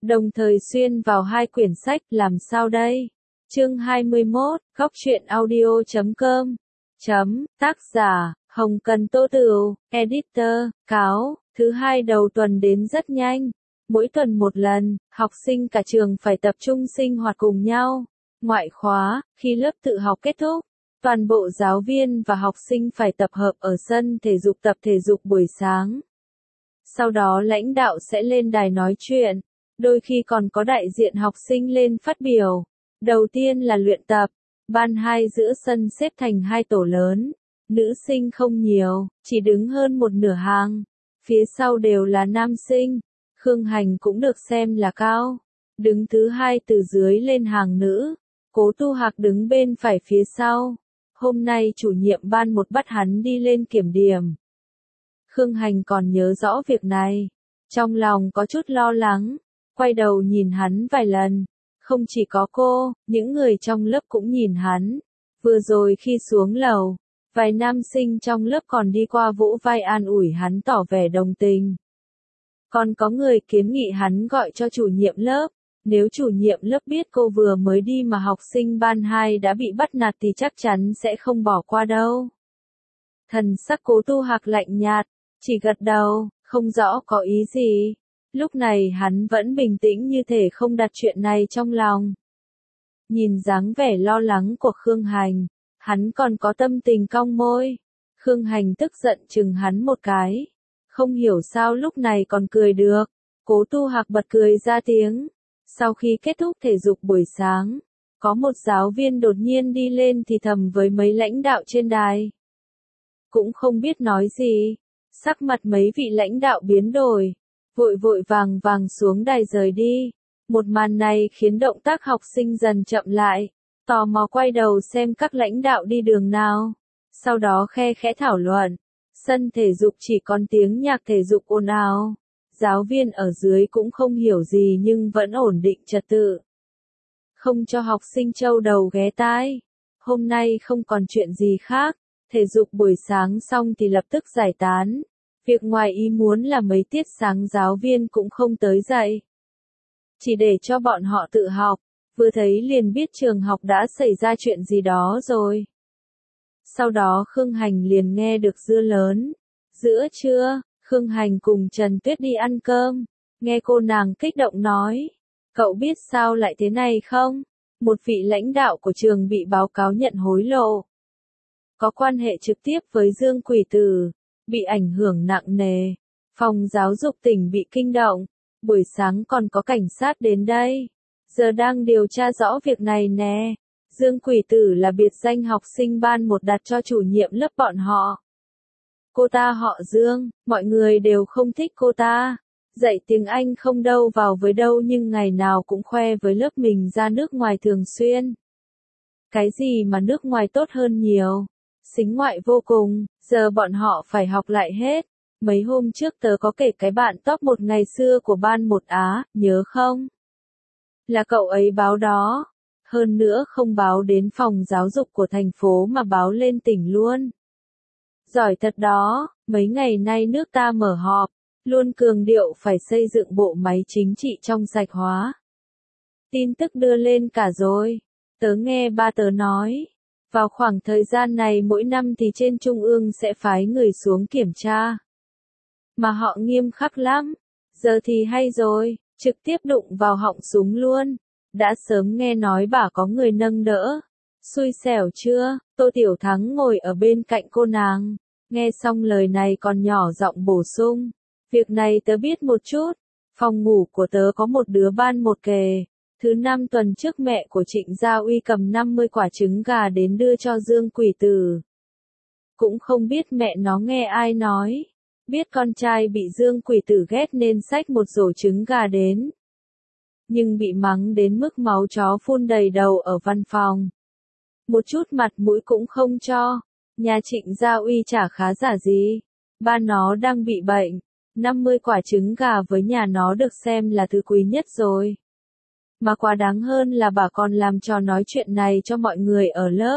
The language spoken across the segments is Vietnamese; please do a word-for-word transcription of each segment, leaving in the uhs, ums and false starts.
đồng thời xuyên vào hai quyển sách, làm sao đây? Chương hai mươi mốt, góc truyện audio chấm com. Chấm, tác giả, Hồng Cần Tô Tửu, editor, cáo, thứ hai đầu tuần đến rất nhanh. Mỗi tuần một lần, học sinh cả trường phải tập trung sinh hoạt cùng nhau. Ngoại khóa, khi lớp tự học kết thúc, toàn bộ giáo viên và học sinh phải tập hợp ở sân thể dục tập thể dục buổi sáng. Sau đó lãnh đạo sẽ lên đài nói chuyện, đôi khi còn có đại diện học sinh lên phát biểu. Đầu tiên là luyện tập, ban hai giữa sân xếp thành hai tổ lớn, nữ sinh không nhiều, chỉ đứng hơn một nửa hàng, phía sau đều là nam sinh. Khương Hành cũng được xem là cao, đứng thứ hai từ dưới lên hàng nữ, Cố Tu Hạc đứng bên phải phía sau. Hôm nay chủ nhiệm ban một bắt hắn đi lên kiểm điểm. Khương Hành còn nhớ rõ việc này, trong lòng có chút lo lắng, quay đầu nhìn hắn vài lần. Không chỉ có cô, những người trong lớp cũng nhìn hắn. Vừa rồi khi xuống lầu, vài nam sinh trong lớp còn đi qua vỗ vai an ủi hắn tỏ vẻ đồng tình. Còn có người kiến nghị hắn gọi cho chủ nhiệm lớp, nếu chủ nhiệm lớp biết cô vừa mới đi mà học sinh ban hai đã bị bắt nạt thì chắc chắn sẽ không bỏ qua đâu. Thần sắc Cố Tu Hạc lạnh nhạt, chỉ gật đầu, không rõ có ý gì. Lúc này hắn vẫn bình tĩnh như thể không đặt chuyện này trong lòng. Nhìn dáng vẻ lo lắng của Khương Hành, hắn còn có tâm tình cong môi. Khương Hành tức giận chừng hắn một cái. Không hiểu sao lúc này còn cười được. Cố Tu Hạc bật cười ra tiếng. Sau khi kết thúc thể dục buổi sáng, có một giáo viên đột nhiên đi lên thì thầm với mấy lãnh đạo trên đài. Cũng không biết nói gì, sắc mặt mấy vị lãnh đạo biến đổi, vội vội vàng vàng xuống đài rời đi. Một màn này khiến động tác học sinh dần chậm lại, tò mò quay đầu xem các lãnh đạo đi đường nào. Sau đó khe khẽ thảo luận, sân thể dục chỉ còn tiếng nhạc thể dục ồn ào. Giáo viên ở dưới cũng không hiểu gì nhưng vẫn ổn định trật tự. Không cho học sinh trâu đầu ghé tai. Hôm nay không còn chuyện gì khác, thể dục buổi sáng xong thì lập tức giải tán. Việc ngoài ý muốn là mấy tiết sáng giáo viên cũng không tới dạy. Chỉ để cho bọn họ tự học, vừa thấy liền biết trường học đã xảy ra chuyện gì đó rồi. Sau đó Khương Hành liền nghe được dưa lớn. Giữa trưa, Khương Hành cùng Trần Tuyết đi ăn cơm, nghe cô nàng kích động nói. Cậu biết sao lại thế này không? Một vị lãnh đạo của trường bị báo cáo nhận hối lộ. Có quan hệ trực tiếp với Dương Quỷ Tử, bị ảnh hưởng nặng nề. Phòng giáo dục tỉnh bị kinh động, buổi sáng còn có cảnh sát đến đây. Giờ đang điều tra rõ việc này nè. Dương Quỷ Tử là biệt danh học sinh ban một đặt cho chủ nhiệm lớp bọn họ. Cô ta họ Dương, mọi người đều không thích cô ta. Dạy tiếng Anh không đâu vào với đâu nhưng ngày nào cũng khoe với lớp mình ra nước ngoài thường xuyên. Cái gì mà nước ngoài tốt hơn nhiều. Xính ngoại vô cùng, giờ bọn họ phải học lại hết. Mấy hôm trước tớ có kể cái bạn top một ngày xưa của ban một Á, nhớ không? Là cậu ấy báo đó. Hơn nữa không báo đến phòng giáo dục của thành phố mà báo lên tỉnh luôn. Giỏi thật đó, mấy ngày nay nước ta mở họp, luôn cường điệu phải xây dựng bộ máy chính trị trong sạch hóa. Tin tức đưa lên cả rồi, tớ nghe ba tớ nói, vào khoảng thời gian này mỗi năm thì trên trung ương sẽ phái người xuống kiểm tra. Mà họ nghiêm khắc lắm, giờ thì hay rồi, trực tiếp đụng vào họng súng luôn, đã sớm nghe nói bà có người nâng đỡ. Xui xẻo chưa? Tô Tiểu Thắng ngồi ở bên cạnh cô nàng. Nghe xong lời này còn nhỏ giọng bổ sung. Việc này tớ biết một chút. Phòng ngủ của tớ có một đứa ban một kề. Thứ năm tuần trước mẹ của Trịnh Gia Uy cầm năm mươi quả trứng gà đến đưa cho Dương Quỷ Tử. Cũng không biết mẹ nó nghe ai nói. Biết con trai bị Dương Quỷ Tử ghét nên xách một rổ trứng gà đến. Nhưng bị mắng đến mức máu chó phun đầy đầu ở văn phòng. Một chút mặt mũi cũng không cho. Nhà Trịnh Gia Uy chả khá giả gì. Ba nó đang bị bệnh. năm mươi quả trứng gà với nhà nó được xem là thứ quý nhất rồi. Mà quá đáng hơn là bà còn làm trò nói chuyện này cho mọi người ở lớp.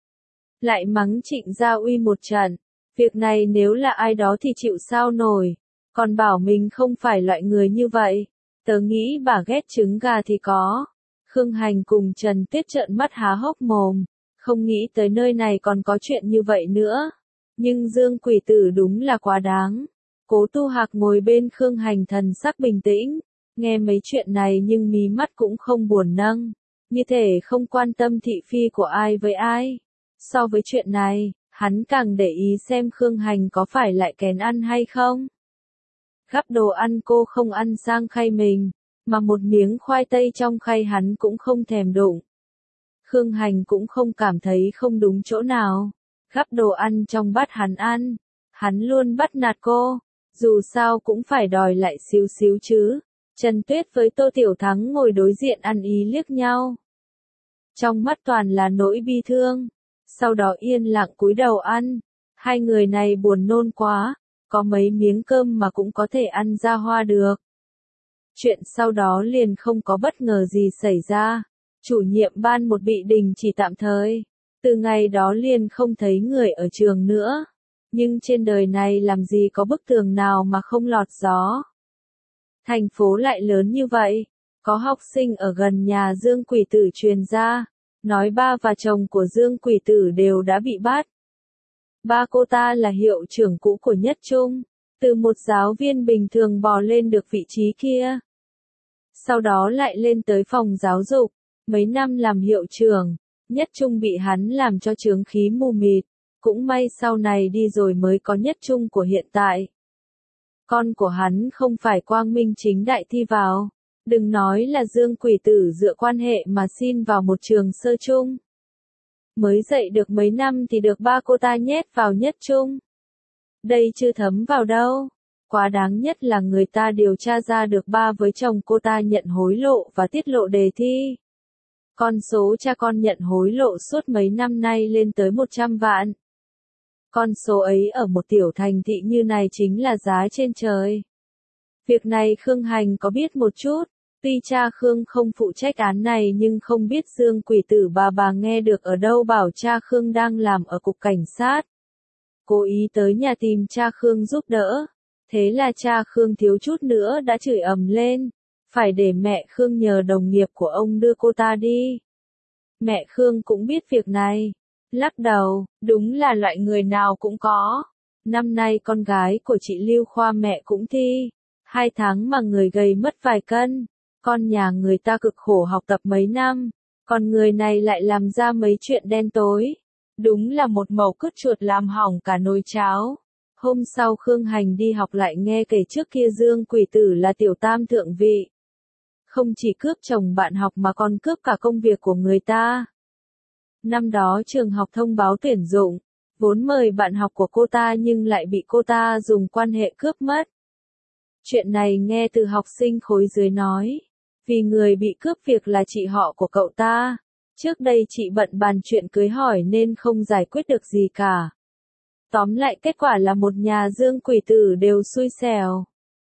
Lại mắng Trịnh Gia Uy một trận. Việc này nếu là ai đó thì chịu sao nổi. Còn bảo mình không phải loại người như vậy. Tớ nghĩ bà ghét trứng gà thì có. Khương Hành cùng Trần Tuyết trợn mắt há hốc mồm, không nghĩ tới nơi này còn có chuyện như vậy nữa. Nhưng Dương Quỷ Tử đúng là quá đáng. Cố Tu Hạc ngồi bên Khương Hành thần sắc bình tĩnh, nghe mấy chuyện này nhưng mí mắt cũng không buồn nâng, như thể không quan tâm thị phi của ai với ai. So với chuyện này, hắn càng để ý xem Khương Hành có phải lại kén ăn hay không. Gắp đồ ăn cô không ăn sang khay mình, mà một miếng khoai tây trong khay hắn cũng không thèm đụng. Khương Hành cũng không cảm thấy không đúng chỗ nào. Gắp đồ ăn trong bát hắn ăn, hắn luôn bắt nạt cô, dù sao cũng phải đòi lại xíu xíu chứ. Trần Tuyết với Tô Tiểu Thắng ngồi đối diện ăn ý liếc nhau. Trong mắt toàn là nỗi bi thương, sau đó yên lặng cúi đầu ăn. Hai người này buồn nôn quá, có mấy miếng cơm mà cũng có thể ăn ra hoa được. Chuyện sau đó liền không có bất ngờ gì xảy ra. Chủ nhiệm ban một bị đình chỉ tạm thời. Từ ngày đó liền không thấy người ở trường nữa. Nhưng trên đời này làm gì có bức tường nào mà không lọt gió. Thành phố lại lớn như vậy. Có học sinh ở gần nhà Dương Quỷ Tử truyền ra, nói ba và chồng của Dương Quỷ Tử đều đã bị bắt. Ba cô ta là hiệu trưởng cũ của Nhất Trung, từ một giáo viên bình thường bò lên được vị trí kia. Sau đó lại lên tới phòng giáo dục, mấy năm làm hiệu trưởng, Nhất Trung bị hắn làm cho chướng khí mù mịt, cũng may sau này đi rồi mới có Nhất Trung của hiện tại. Con của hắn không phải quang minh chính đại thi vào, đừng nói là Dương Quỷ Tử dựa quan hệ mà xin vào một trường sơ trung. Mới dạy được mấy năm thì được ba cô ta nhét vào Nhất Trung. Đây chưa thấm vào đâu. Quá đáng nhất là người ta điều tra ra được ba với chồng cô ta nhận hối lộ và tiết lộ đề thi. Con số cha con nhận hối lộ suốt mấy năm nay lên tới một trăm vạn. Con số ấy ở một tiểu thành thị như này chính là giá trên trời. Việc này Khương Hành có biết một chút, tuy cha Khương không phụ trách án này nhưng không biết Dương Quỷ Tử bà bà nghe được ở đâu bảo cha Khương đang làm ở cục cảnh sát. Cố ý tới nhà tìm cha Khương giúp đỡ. Thế là cha Khương thiếu chút nữa đã chửi ầm lên, phải để mẹ Khương nhờ đồng nghiệp của ông đưa cô ta đi. Mẹ Khương cũng biết việc này, lắc đầu, đúng là loại người nào cũng có. Năm nay con gái của chị Lưu Khoa mẹ cũng thi, hai tháng mà người gầy mất vài cân, con nhà người ta cực khổ học tập mấy năm, còn người này lại làm ra mấy chuyện đen tối. Đúng là một mẩu cứt chuột làm hỏng cả nồi cháo. Hôm sau Khương Hành đi học lại nghe kể trước kia Dương Quỷ Tử là tiểu tam thượng vị. Không chỉ cướp chồng bạn học mà còn cướp cả công việc của người ta. Năm đó trường học thông báo tuyển dụng, vốn mời bạn học của cô ta nhưng lại bị cô ta dùng quan hệ cướp mất. Chuyện này nghe từ học sinh khối dưới nói, vì người bị cướp việc là chị họ của cậu ta. Trước đây chị bận bàn chuyện cưới hỏi nên không giải quyết được gì cả. Tóm lại kết quả là một nhà Dương Quỷ Tử đều xui xẻo.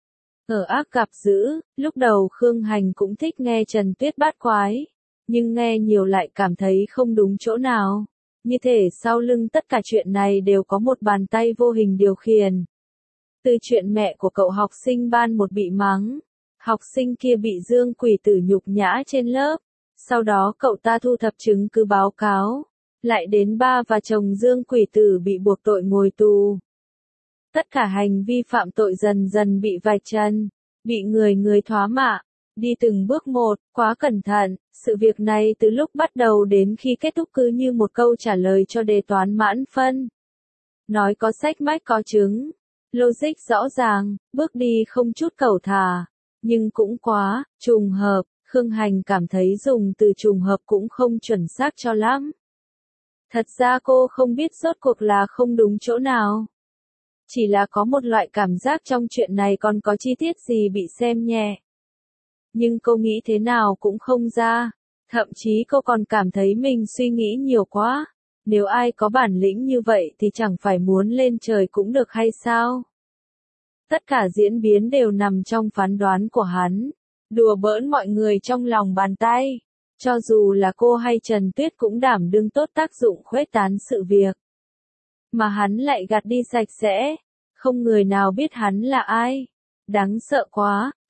Ở ác gặp dữ, lúc đầu Khương Hành cũng thích nghe Trần Tuyết bát quái, nhưng nghe nhiều lại cảm thấy không đúng chỗ nào. Như thể sau lưng tất cả chuyện này đều có một bàn tay vô hình điều khiển. Từ chuyện mẹ của cậu học sinh ban một bị mắng, học sinh kia bị Dương Quỷ Tử nhục nhã trên lớp, sau đó cậu ta thu thập chứng cứ báo cáo. Lại đến ba và chồng Dương Quỷ Tử bị buộc tội ngồi tù. Tất cả hành vi phạm tội dần dần bị vạch trần, bị người người thoá mạ, đi từng bước một, quá cẩn thận, sự việc này từ lúc bắt đầu đến khi kết thúc cứ như một câu trả lời cho đề toán mãn phân. Nói có sách mách có chứng, logic rõ ràng, bước đi không chút cẩu thả, nhưng cũng quá, trùng hợp, Khương Hành cảm thấy dùng từ trùng hợp cũng không chuẩn xác cho lắm. Thật ra cô không biết rốt cuộc là không đúng chỗ nào. Chỉ là có một loại cảm giác trong chuyện này còn có chi tiết gì bị xem nhẹ. Nhưng cô nghĩ thế nào cũng không ra. Thậm chí cô còn cảm thấy mình suy nghĩ nhiều quá. Nếu ai có bản lĩnh như vậy thì chẳng phải muốn lên trời cũng được hay sao? Tất cả diễn biến đều nằm trong phán đoán của hắn. Đùa bỡn mọi người trong lòng bàn tay. Cho dù là cô hay Trần Tuyết cũng đảm đương tốt tác dụng khuếch tán sự việc. Mà hắn lại gạt đi sạch sẽ. Không người nào biết hắn là ai. Đáng sợ quá,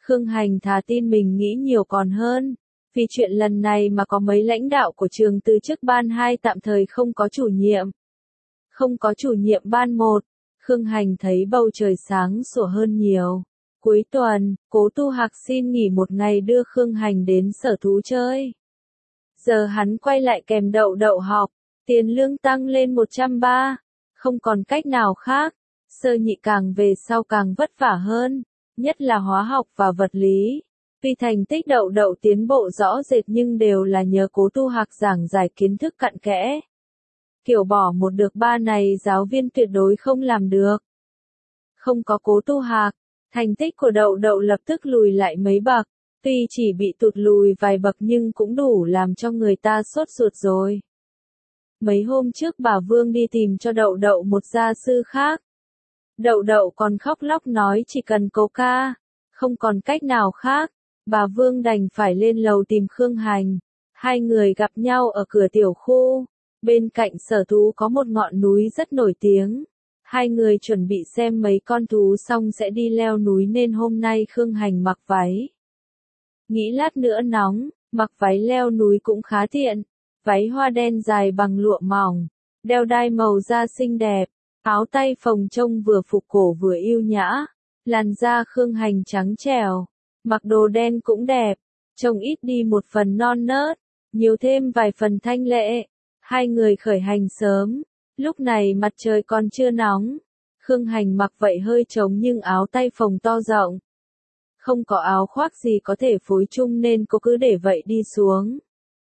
Khương Hành thà tin mình nghĩ nhiều còn hơn. Vì chuyện lần này mà có mấy lãnh đạo của trường từ chức ban hai tạm thời không có chủ nhiệm. Không có chủ nhiệm ban một. Khương Hành thấy bầu trời sáng sủa hơn nhiều. Cuối tuần, Cố Tu Hạc xin nghỉ một ngày đưa Khương Hành đến sở thú chơi. Giờ hắn quay lại kèm Đậu Đậu học, tiền lương tăng lên một trăm ba. Không còn cách nào khác. Sơ nhị càng về sau càng vất vả hơn, nhất là hóa học và vật lý. Vì thành tích Đậu Đậu tiến bộ rõ rệt nhưng đều là nhờ Cố Tu Hạc giảng giải kiến thức cặn kẽ. Kiểu bỏ một được ba này giáo viên tuyệt đối không làm được. Không có Cố Tu Hạc, thành tích của Đậu Đậu lập tức lùi lại mấy bậc, tuy chỉ bị tụt lùi vài bậc nhưng cũng đủ làm cho người ta sốt ruột rồi. Mấy hôm trước bà Vương đi tìm cho Đậu Đậu một gia sư khác. Đậu Đậu còn khóc lóc nói chỉ cần cố ca, không còn cách nào khác. Bà Vương đành phải lên lầu tìm Khương Hành. Hai người gặp nhau ở cửa tiểu khu. Bên cạnh sở thú có một ngọn núi rất nổi tiếng. Hai người chuẩn bị xem mấy con thú xong sẽ đi leo núi nên hôm nay Khương Hành mặc váy. Nghĩ lát nữa nóng, mặc váy leo núi cũng khá tiện. Váy hoa đen dài bằng lụa mỏng, đeo đai màu da xinh đẹp, áo tay phồng trông vừa phục cổ vừa yêu nhã. Làn da Khương Hành trắng trẻo, mặc đồ đen cũng đẹp, trông ít đi một phần non nớt, nhiều thêm vài phần thanh lệ. Hai người khởi hành sớm, lúc này mặt trời còn chưa nóng. Khương Hành mặc vậy hơi trống nhưng áo tay phồng to rộng. Không có áo khoác gì có thể phối chung nên cô cứ để vậy đi xuống.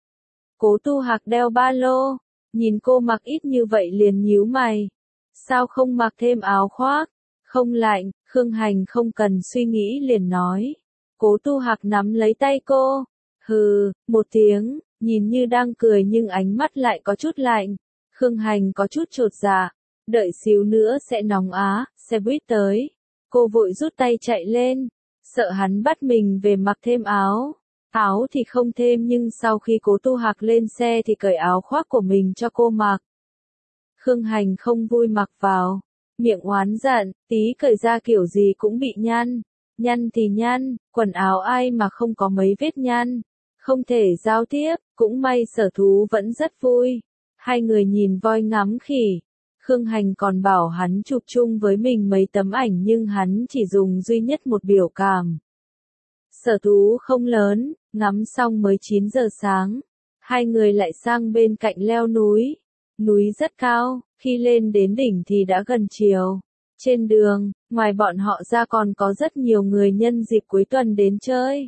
Cố Tu Hạc đeo ba lô, nhìn cô mặc ít như vậy liền nhíu mày. Sao không mặc thêm áo khoác? Không lạnh, Khương Hành không cần suy nghĩ liền nói. Cố Tu Hạc nắm lấy tay cô. Hừ, một tiếng, nhìn như đang cười nhưng ánh mắt lại có chút lạnh. Khương Hành có chút chột dạ. Đợi xíu nữa sẽ nóng á, xe buýt tới. Cô vội rút tay chạy lên. Sợ hắn bắt mình về mặc thêm áo. Áo thì không thêm nhưng sau khi Cố Tu Hạc lên xe thì cởi áo khoác của mình cho cô mặc. Khương Hành không vui mặc vào. Miệng oán giận, tí cởi ra kiểu gì cũng bị nhăn. Nhăn thì nhăn, quần áo ai mà không có mấy vết nhăn. Không thể giao tiếp, cũng may sở thú vẫn rất vui. Hai người nhìn voi ngắm khỉ. Khương Hành còn bảo hắn chụp chung với mình mấy tấm ảnh nhưng hắn chỉ dùng duy nhất một biểu cảm. Sở thú không lớn, ngắm xong mới chín giờ sáng. Hai người lại sang bên cạnh leo núi. Núi rất cao, khi lên đến đỉnh thì đã gần chiều. Trên đường, ngoài bọn họ ra còn có rất nhiều người nhân dịp cuối tuần đến chơi.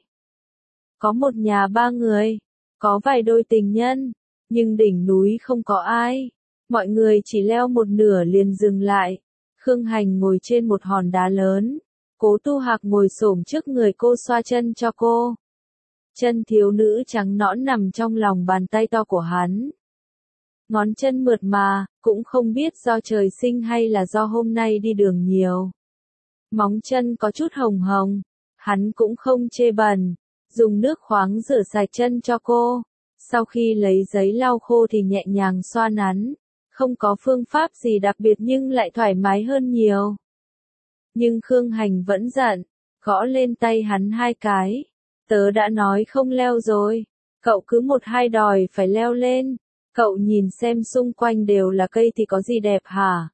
Có một nhà ba người, có vài đôi tình nhân, nhưng đỉnh núi không có ai. Mọi người chỉ leo một nửa liền dừng lại. Khương Hành ngồi trên một hòn đá lớn. Cố Tu Hạc ngồi xổm trước người cô xoa chân cho cô. Chân thiếu nữ trắng nõn nằm trong lòng bàn tay to của hắn. Ngón chân mượt mà, cũng không biết do trời sinh hay là do hôm nay đi đường nhiều. Móng chân có chút hồng hồng, hắn cũng không chê bẩn, dùng nước khoáng rửa sạch chân cho cô. Sau khi lấy giấy lau khô thì nhẹ nhàng xoa nắn, không có phương pháp gì đặc biệt nhưng lại thoải mái hơn nhiều. Nhưng Khương Hành vẫn giận, gõ lên tay hắn hai cái. Tớ đã nói không leo rồi, cậu cứ một hai đòi phải leo lên. Cậu nhìn xem xung quanh đều là cây thì có gì đẹp hả?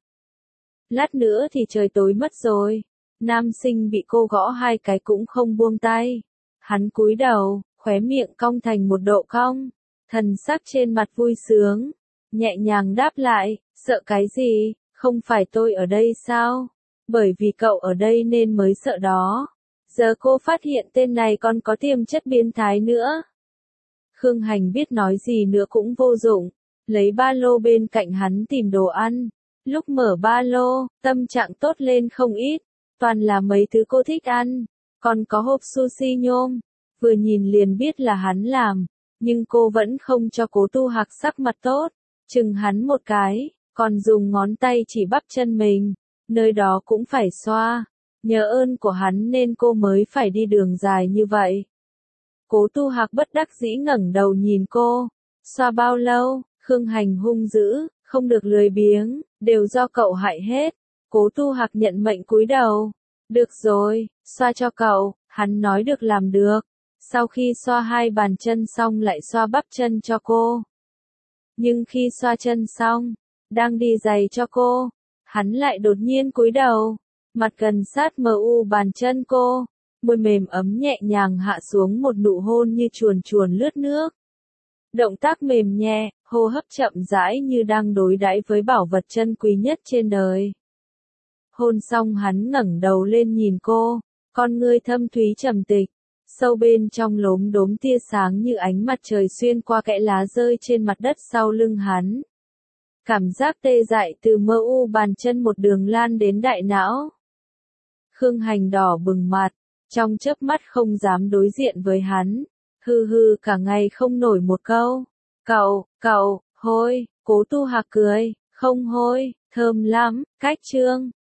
Lát nữa thì trời tối mất rồi. Nam sinh bị cô gõ hai cái cũng không buông tay. Hắn cúi đầu, khóe miệng cong thành một độ cong. Thần sắc trên mặt vui sướng. Nhẹ nhàng đáp lại, sợ cái gì, không phải tôi ở đây sao? Bởi vì cậu ở đây nên mới sợ đó. Giờ cô phát hiện tên này còn có tiềm chất biến thái nữa. Khương Hành biết nói gì nữa cũng vô dụng, lấy ba lô bên cạnh hắn tìm đồ ăn. Lúc mở ba lô, tâm trạng tốt lên không ít, toàn là mấy thứ cô thích ăn, còn có hộp sushi nhôm, vừa nhìn liền biết là hắn làm, nhưng cô vẫn không cho Cố Tu Hạc sắc mặt tốt, chừng hắn một cái, còn dùng ngón tay chỉ bắp chân mình, nơi đó cũng phải xoa, nhờ ơn của hắn nên cô mới phải đi đường dài như vậy. Cố Tu Hạc bất đắc dĩ ngẩng đầu nhìn cô. Xoa bao lâu? Khương Hành hung dữ, không được lười biếng, đều do cậu hại hết. Cố Tu Hạc nhận mệnh cúi đầu. Được rồi, xoa cho cậu. Hắn nói được làm được. Sau khi xoa hai bàn chân xong lại xoa bắp chân cho cô. Nhưng khi xoa chân xong, đang đi giày cho cô, hắn lại đột nhiên cúi đầu, mặt gần sát mờ u bàn chân cô, môi mềm ấm nhẹ nhàng hạ xuống một nụ hôn như chuồn chuồn lướt nước. Động tác mềm nhẹ, hô hấp chậm rãi như đang đối đãi với bảo vật chân quý nhất trên đời. Hôn xong hắn ngẩng đầu lên nhìn cô, con ngươi thâm thúy trầm tịch, sâu bên trong lốm đốm tia sáng như ánh mặt trời xuyên qua kẽ lá rơi trên mặt đất sau lưng hắn. Cảm giác tê dại từ mơ u bàn chân một đường lan đến đại não. Khương Hành đỏ bừng mặt, trong chớp mắt không dám đối diện với hắn, hừ hừ cả ngày không nổi một câu. Cậu, cậu, hôi, Cố Tu Hạc cười, không hôi, thơm lắm, cách trương.